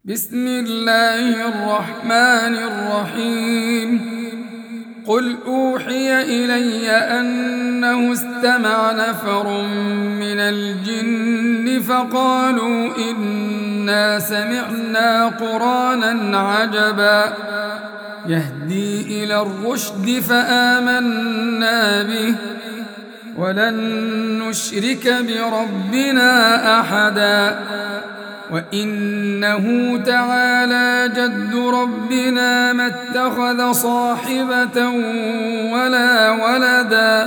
بسم الله الرحمن الرحيم. قل أوحي إلي أنه استمع نفر من الجن فقالوا إنا سمعنا قرآنا عجبا يهدي إلى الرشد فآمنا به ولن نشرك بربنا أحدا وإنه تعالى جد ربنا ما اتخذ صاحبة ولا ولدا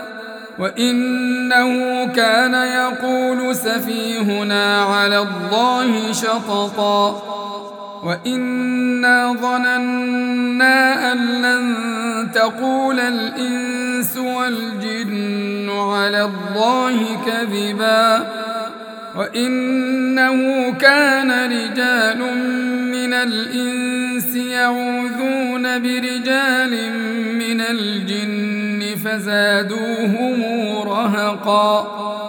وإنه كان يقول سفيهنا على الله شططا وإنا ظننا أن لن تقول الإنس والجن على الله كذبا وإنه كان رجال من الإنس يعوذون برجال من الجن فزادوهم رهقا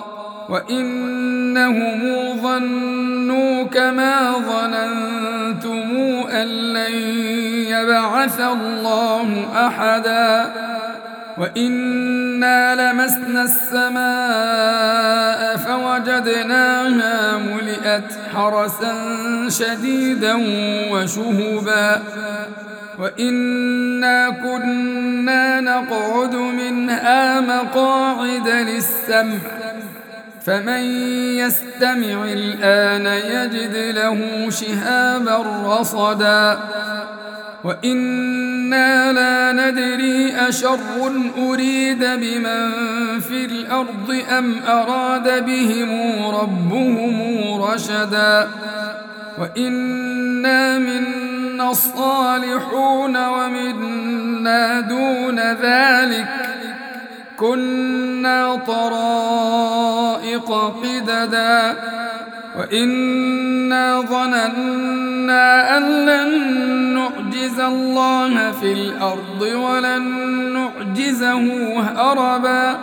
وإنهم ظنوا كما ظننتم أن لن يبعث الله أحدا وإنا لمسنا السماء فوجدناها ملئت حرسا شديدا وشهبا وإنا كنا نقعد منها مقاعد للسمع فمن يستمع الآن يجد له شهابا رصدا وإنا لا ندري أشر أريد بمن في الأرض أم أراد بهم ربهم رشدا وإنا منا الصالحون ومنا دون ذلك كنا طرائق قددا وإنا ظننا أن لن نعجز الله في الأرض ولن نعجزه هربا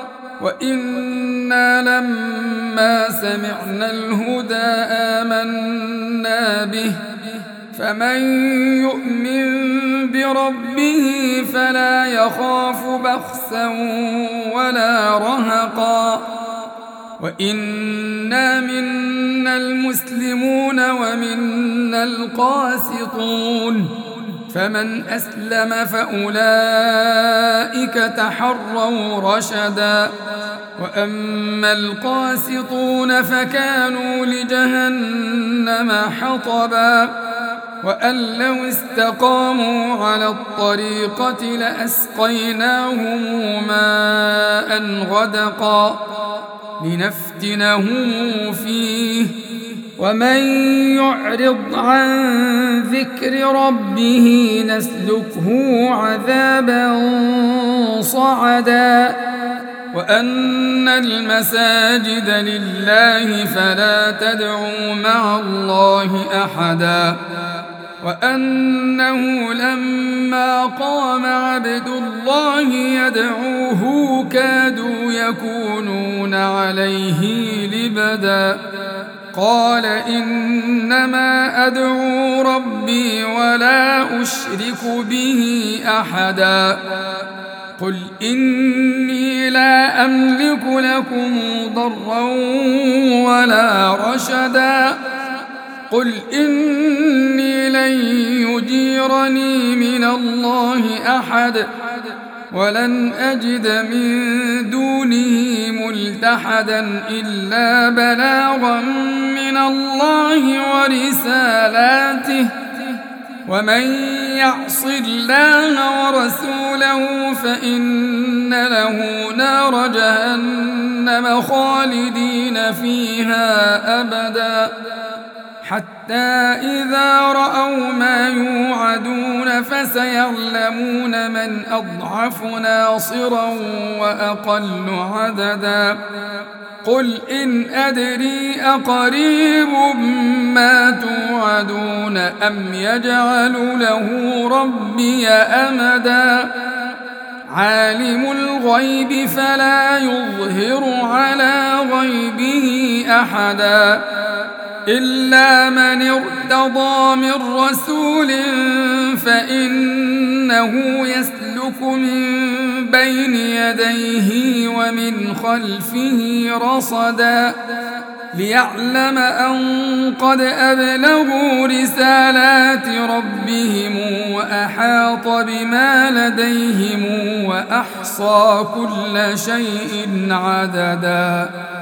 وإنا لما سمعنا الهدى آمنا به فمن يؤمن بربه فلا يخاف بخسا ولا رهقا وإنا منا المسلمون ومنا القاسطون فمن أسلم فأولئك تحروا رشدا وأما القاسطون فكانوا لجهنم حطبا وأن لو استقاموا على الطريقة لأسقيناهم ماء غدقا لنفتنهم فيه ومن يعرض عن ذكر ربه نسلكه عذابا صعدا وأن المساجد لله فلا تدعوا مع الله أحدا وأنه لما قام عبد الله يدعوه كادوا يكونون عليه لبدا قال إنما أدعو ربي ولا أشرك به أحدا قل إني لا أملك لكم ضرا ولا رشدا قل إني لن يجيرني من الله أحد ولن أجد من دونه ملتحدا إلا بلاغا من الله ورسالاته ومن يعص الله ورسوله فإن له نار جهنم خالدين فيها أبدا حتى إذا رأوا ما يوعدون فسيعلمون من أضعف ناصرا وأقل عددا قل إن أدري أقريب ما توعدون أم يجعل له ربي أمدا عالم الغيب فلا يظهر على غيبه أحدا إلا من ارتضى من رسول فإنه يسلك من بين يديه ومن خلفه رصدا ليعلم أن قد أبلغوا رسالات ربهم وأحاط بما لديهم وأحصى كل شيء عددا